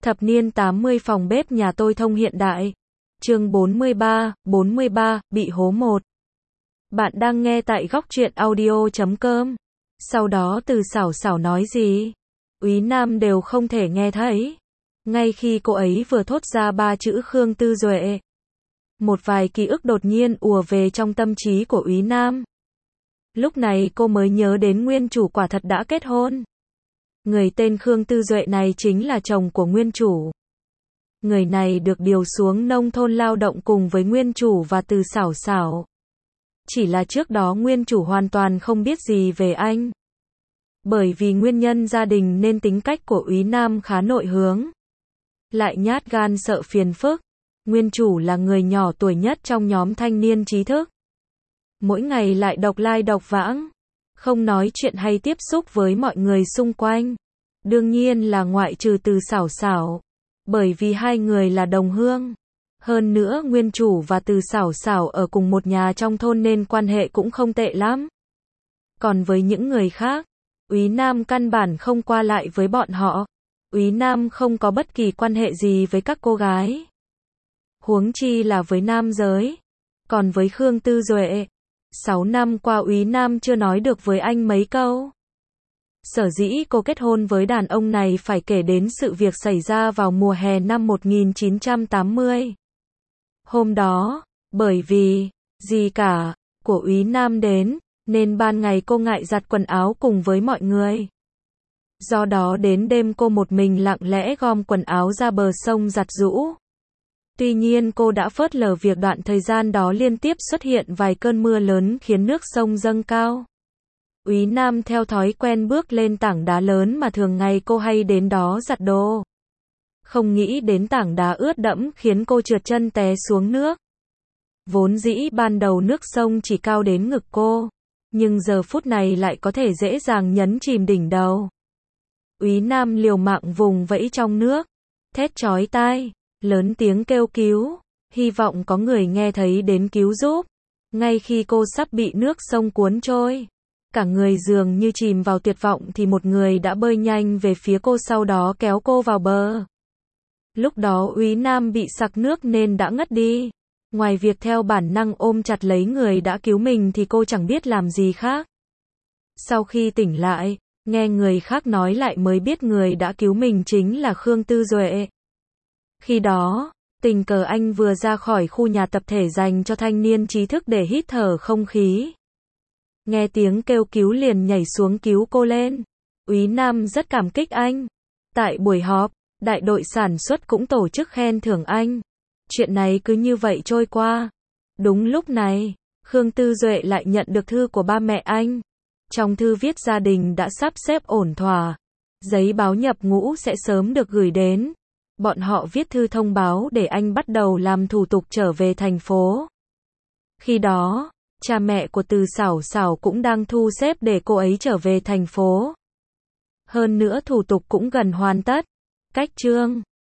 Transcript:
Thập niên 80 phòng bếp nhà tôi thông hiện đại. Chương 43, bị hố 1. Bạn đang nghe tại góc truyện audio.com. Sau đó Từ Xảo Xảo nói gì? Úy Nam đều không thể nghe thấy. Ngay khi cô ấy vừa thốt ra 3 chữ Khương Tư Duệ, một vài ký ức đột nhiên ùa về trong tâm trí của Úy Nam. Lúc này cô mới nhớ đến nguyên chủ quả thật đã kết hôn. Người tên Khương Tư Duệ này chính là chồng của nguyên chủ. Người này được điều xuống nông thôn lao động cùng với nguyên chủ và Từ Xảo Xảo. Chỉ là trước đó nguyên chủ hoàn toàn không biết gì về anh. Bởi vì nguyên nhân gia đình nên tính cách của Úy Nam khá nội hướng. Lại nhát gan sợ phiền phức. Nguyên chủ là người nhỏ tuổi nhất trong nhóm thanh niên trí thức. Mỗi ngày lại độc lai độc vãng. Không nói chuyện hay tiếp xúc với mọi người xung quanh. Đương nhiên là ngoại trừ Từ Xảo Xảo. Bởi vì hai người là đồng hương. Hơn nữa nguyên chủ và Từ Xảo Xảo ở cùng một nhà trong thôn nên quan hệ cũng không tệ lắm. Còn với những người khác, Úy Nam căn bản không qua lại với bọn họ. Úy Nam không có bất kỳ quan hệ gì với các cô gái. Huống chi là với nam giới. Còn với Khương Tư Duệ, 6 năm qua Úy Nam chưa nói được với anh mấy câu. Sở dĩ cô kết hôn với đàn ông này phải kể đến sự việc xảy ra vào mùa hè năm 1980. Hôm đó, bởi vì gì cả của Úy Nam đến, nên ban ngày cô ngại giặt quần áo cùng với mọi người. Do đó đến đêm cô một mình lặng lẽ gom quần áo ra bờ sông giặt giũ. Tuy nhiên cô đã phớt lờ việc đoạn thời gian đó liên tiếp xuất hiện vài cơn mưa lớn khiến nước sông dâng cao. Úy Nam theo thói quen bước lên tảng đá lớn mà thường ngày cô hay đến đó giặt đồ. Không nghĩ đến tảng đá ướt đẫm khiến cô trượt chân té xuống nước. Vốn dĩ ban đầu nước sông chỉ cao đến ngực cô, nhưng giờ phút này lại có thể dễ dàng nhấn chìm đỉnh đầu. Úy Nam liều mạng vùng vẫy trong nước, thét chói tai, lớn tiếng kêu cứu, hy vọng có người nghe thấy đến cứu giúp. Ngay khi cô sắp bị nước sông cuốn trôi, cả người dường như chìm vào tuyệt vọng thì một người đã bơi nhanh về phía cô sau đó kéo cô vào bờ. Lúc đó Úy Nam bị sặc nước nên đã ngất đi. Ngoài việc theo bản năng ôm chặt lấy người đã cứu mình thì cô chẳng biết làm gì khác. Sau khi tỉnh lại, nghe người khác nói lại mới biết người đã cứu mình chính là Khương Tư Duệ. Khi đó, tình cờ anh vừa ra khỏi khu nhà tập thể dành cho thanh niên trí thức để hít thở không khí. Nghe tiếng kêu cứu liền nhảy xuống cứu cô lên. Úy Nam rất cảm kích anh. Tại buổi họp, đại đội sản xuất cũng tổ chức khen thưởng anh. Chuyện này cứ như vậy trôi qua. Đúng lúc này, Khương Tư Duệ lại nhận được thư của ba mẹ anh. Trong thư viết gia đình đã sắp xếp ổn thỏa. Giấy báo nhập ngũ sẽ sớm được gửi đến. Bọn họ viết thư thông báo để anh bắt đầu làm thủ tục trở về thành phố. Khi đó, cha mẹ của Từ Xảo Xảo cũng đang thu xếp để cô ấy trở về thành phố. Hơn nữa thủ tục cũng gần hoàn tất. Cách chương